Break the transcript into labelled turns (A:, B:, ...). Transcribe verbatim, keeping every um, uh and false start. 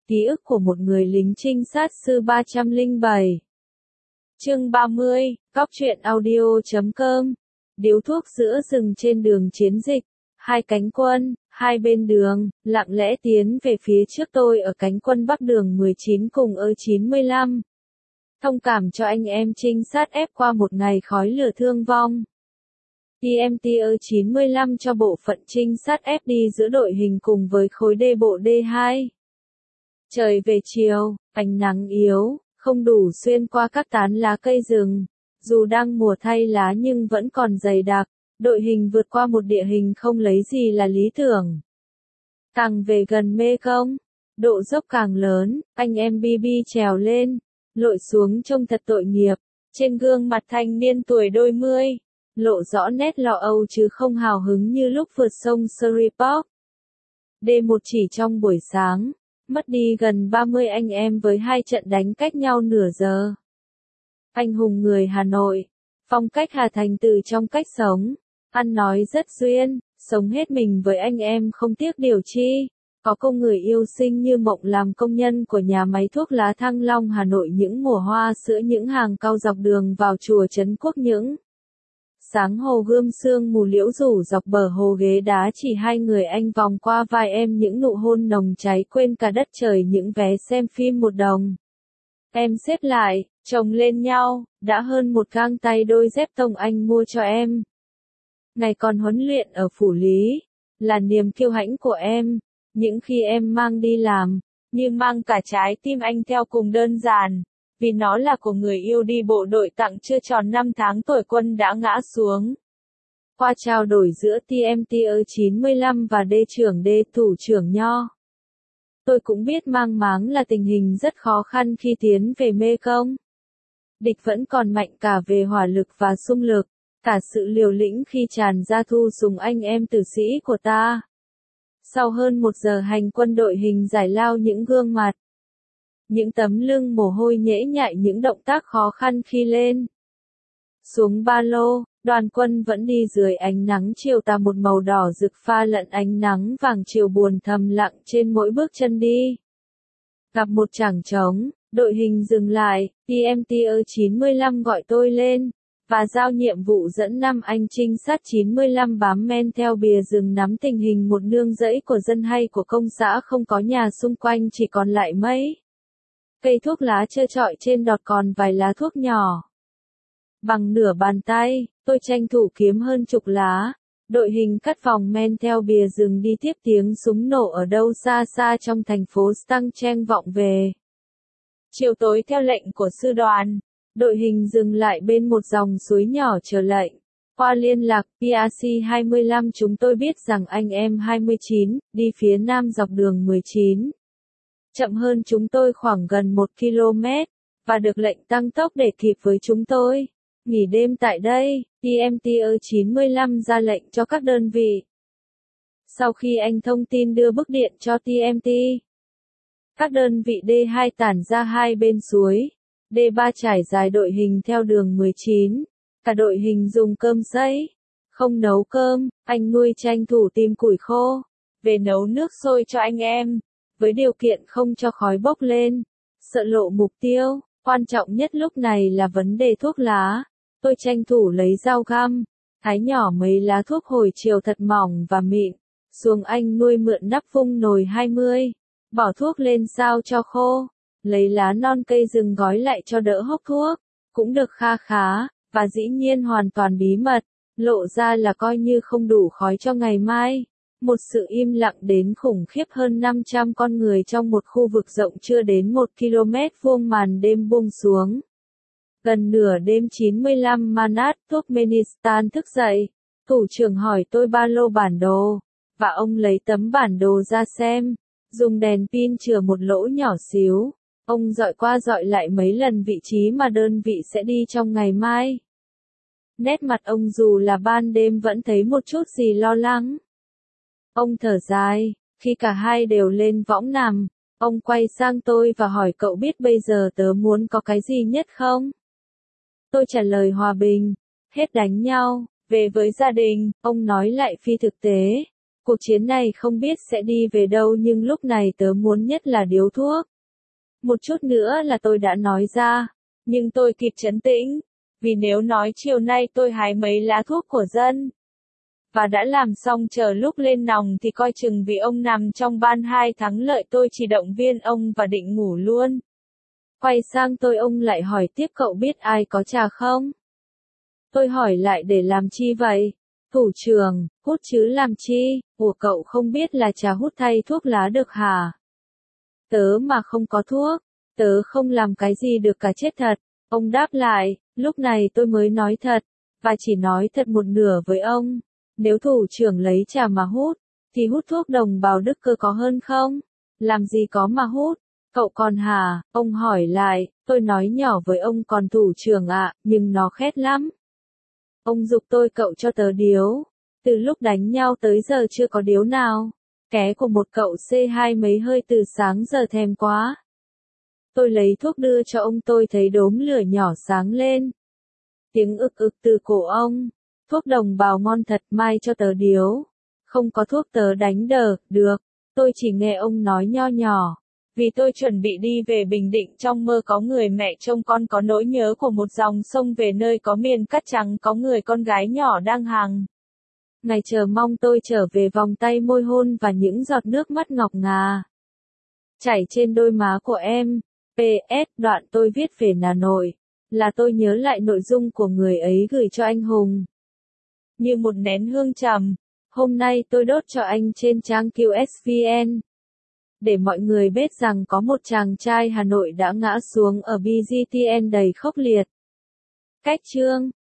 A: Ký ức của một người lính trinh sát sư ba trăm lẻ bảy. Chương ba mươi, Cóc truyện audio chấm com. Điếu thuốc giữa rừng trên đường chiến dịch. Hai cánh quân, hai bên đường, lặng lẽ tiến về phía trước. Tôi ở cánh quân Bắc đường mười chín cùng ơ chín mươi lăm. Thông cảm cho anh em trinh sát ép qua một ngày khói lửa thương vong. tê em tê ơ chín mươi lăm cho bộ phận trinh sát ép đi giữa đội hình cùng với khối D bộ D hai. Trời về chiều, ánh nắng yếu, không đủ xuyên qua các tán lá cây rừng. Dù đang mùa thay lá nhưng vẫn còn dày đặc, đội hình vượt qua một địa hình không lấy gì là lý tưởng. Càng về gần Mê Công, độ dốc càng lớn, anh em bi bi trèo lên, lội xuống trông thật tội nghiệp. Trên gương mặt thanh niên tuổi đôi mươi, lộ rõ nét lo âu chứ không hào hứng như lúc vượt sông Shreveport. D một chỉ trong buổi sáng, mất đi gần ba mươi anh em với hai trận đánh cách nhau nửa giờ. Anh hùng người Hà Nội, phong cách Hà Thành từ trong cách sống, ăn nói rất duyên, sống hết mình với anh em không tiếc điều chi. Có công người yêu sinh như mộng làm công nhân của nhà máy thuốc lá Thăng Long Hà Nội những mùa hoa sữa những hàng cau dọc đường vào chùa Trấn Quốc những. Sáng hồ gươm sương mù liễu rủ dọc bờ hồ ghế đá chỉ hai người anh vòng qua vai em những nụ hôn nồng cháy quên cả đất trời những vé xem phim một đồng. Em xếp lại, chồng lên nhau, đã hơn một gang tay đôi dép tông anh mua cho em. Ngày còn huấn luyện ở Phủ Lý, là niềm kiêu hãnh của em, những khi em mang đi làm, như mang cả trái tim anh theo cùng đơn giản. Vì nó là của người yêu đi bộ đội tặng chưa tròn năm tháng tuổi quân đã ngã xuống. Qua trao đổi giữa tê em tê ơ chín mươi lăm và D trưởng D thủ trưởng Nho. Tôi cũng biết mang máng là tình hình rất khó khăn khi tiến về Mê Công. Địch vẫn còn mạnh cả về hỏa lực và xung lực, cả sự liều lĩnh khi tràn ra thu súng anh em tử sĩ của ta. Sau hơn một giờ hành quân đội hình giải lao những gương mặt. Những tấm lưng mồ hôi nhễ nhại những động tác khó khăn khi lên. Xuống ba lô, đoàn quân vẫn đi dưới ánh nắng chiều tà một màu đỏ rực pha lẫn ánh nắng vàng chiều buồn thầm lặng trên mỗi bước chân đi. Gặp một chảng trống, đội hình dừng lại, tê em tê ơ chín mươi lăm gọi tôi lên, và giao nhiệm vụ dẫn năm anh trinh sát chín mươi lăm bám men theo bìa rừng nắm tình hình một nương rẫy của dân hay của công xã không có nhà xung quanh chỉ còn lại mấy cây thuốc lá trơ trọi trên đọt còn vài lá thuốc nhỏ. Bằng nửa bàn tay, tôi tranh thủ kiếm hơn chục lá. Đội hình cắt vòng men theo bìa rừng đi tiếp tiếng súng nổ ở đâu xa xa trong thành phố Stang Cheng vọng về. Chiều tối theo lệnh của sư đoàn, đội hình dừng lại bên một dòng suối nhỏ chờ lệnh. Qua liên lạc pê a xê hai mươi lăm chúng tôi biết rằng anh em hai mươi chín, đi phía nam dọc đường mười chín. Chậm hơn chúng tôi khoảng gần một ki lô mét, và được lệnh tăng tốc để kịp với chúng tôi. Nghỉ đêm tại đây, tê em tê ơ chín mươi lăm ra lệnh cho các đơn vị. Sau khi anh thông tin đưa bức điện cho tê em tê, các đơn vị D hai tản ra hai bên suối, D ba trải dài đội hình theo đường mười chín. Cả đội hình dùng cơm sấy, không nấu cơm, anh nuôi tranh thủ tìm củi khô, về nấu nước sôi cho anh em. Với điều kiện không cho khói bốc lên, sợ lộ mục tiêu, quan trọng nhất lúc này là vấn đề thuốc lá. Tôi tranh thủ lấy dao găm, thái nhỏ mấy lá thuốc hồi chiều thật mỏng và mịn, xuống anh nuôi mượn nắp vung nồi hai mươi, bỏ thuốc lên sao cho khô, lấy lá non cây rừng gói lại cho đỡ hốc thuốc, cũng được kha khá, và dĩ nhiên hoàn toàn bí mật, lộ ra là coi như không đủ khói cho ngày mai. Một sự im lặng đến khủng khiếp hơn năm trăm con người trong một khu vực rộng chưa đến một ki lô mét vuông màn đêm buông xuống. Gần nửa đêm chín mươi lăm Manat, Turkmenistan thức dậy. Thủ trưởng hỏi tôi ba lô bản đồ, và ông lấy tấm bản đồ ra xem. Dùng đèn pin chừa một lỗ nhỏ xíu. Ông dọi qua dọi lại mấy lần vị trí mà đơn vị sẽ đi trong ngày mai. Nét mặt ông dù là ban đêm vẫn thấy một chút gì lo lắng. Ông thở dài, khi cả hai đều lên võng nằm, ông quay sang tôi và hỏi cậu biết bây giờ tớ muốn có cái gì nhất không? Tôi trả lời hòa bình, hết đánh nhau, về với gia đình, ông nói lại phi thực tế. Cuộc chiến này không biết sẽ đi về đâu nhưng lúc này tớ muốn nhất là điếu thuốc. Một chút nữa là tôi đã nói ra, nhưng tôi kịp trấn tĩnh, vì nếu nói chiều nay tôi hái mấy lá thuốc của dân, và đã làm xong chờ lúc lên nòng thì coi chừng vì ông nằm trong ban hai thắng lợi tôi chỉ động viên ông và định ngủ luôn. Quay sang tôi ông lại hỏi tiếp cậu biết ai có trà không? Tôi hỏi lại để làm chi vậy? Thủ trưởng, hút chứ làm chi, ủa cậu không biết là trà hút thay thuốc lá được hả? Tớ mà không có thuốc, tớ không làm cái gì được cả chết thật. Ông đáp lại, lúc này tôi mới nói thật, và chỉ nói thật một nửa với ông. Nếu thủ trưởng lấy trà mà hút, thì hút thuốc đồng bào Đức Cơ có hơn không? Làm gì có mà hút? Cậu còn hả? Ông hỏi lại, tôi nói nhỏ với ông còn thủ trưởng ạ, nhưng nó khét lắm. Ông giục tôi cậu cho tớ điếu. Từ lúc đánh nhau tới giờ chưa có điếu nào. Ké của một cậu xê hai mấy hơi từ sáng giờ thèm quá. Tôi lấy thuốc đưa cho ông tôi thấy đốm lửa nhỏ sáng lên. Tiếng ực ực từ cổ ông. Thuốc đồng bào ngon thật mai cho tớ điếu. Không có thuốc tớ đánh đờ, được. Tôi chỉ nghe ông nói nho nhỏ. Vì tôi chuẩn bị đi về Bình Định trong mơ có người mẹ trông con có nỗi nhớ của một dòng sông về nơi có miền cát trắng có người con gái nhỏ đang hàng. Ngày chờ mong tôi trở về vòng tay môi hôn và những giọt nước mắt ngọc ngà. Chảy trên đôi má của em. pê ét đoạn tôi viết về Hà Nội. Là tôi nhớ lại nội dung của người ấy gửi cho anh Hùng. Như một nén hương trầm. Hôm nay tôi đốt cho anh trên trang quy ét vê en. Để mọi người biết rằng có một chàng trai Hà Nội đã ngã xuống ở bê giê tê en đầy khốc liệt. Cách chương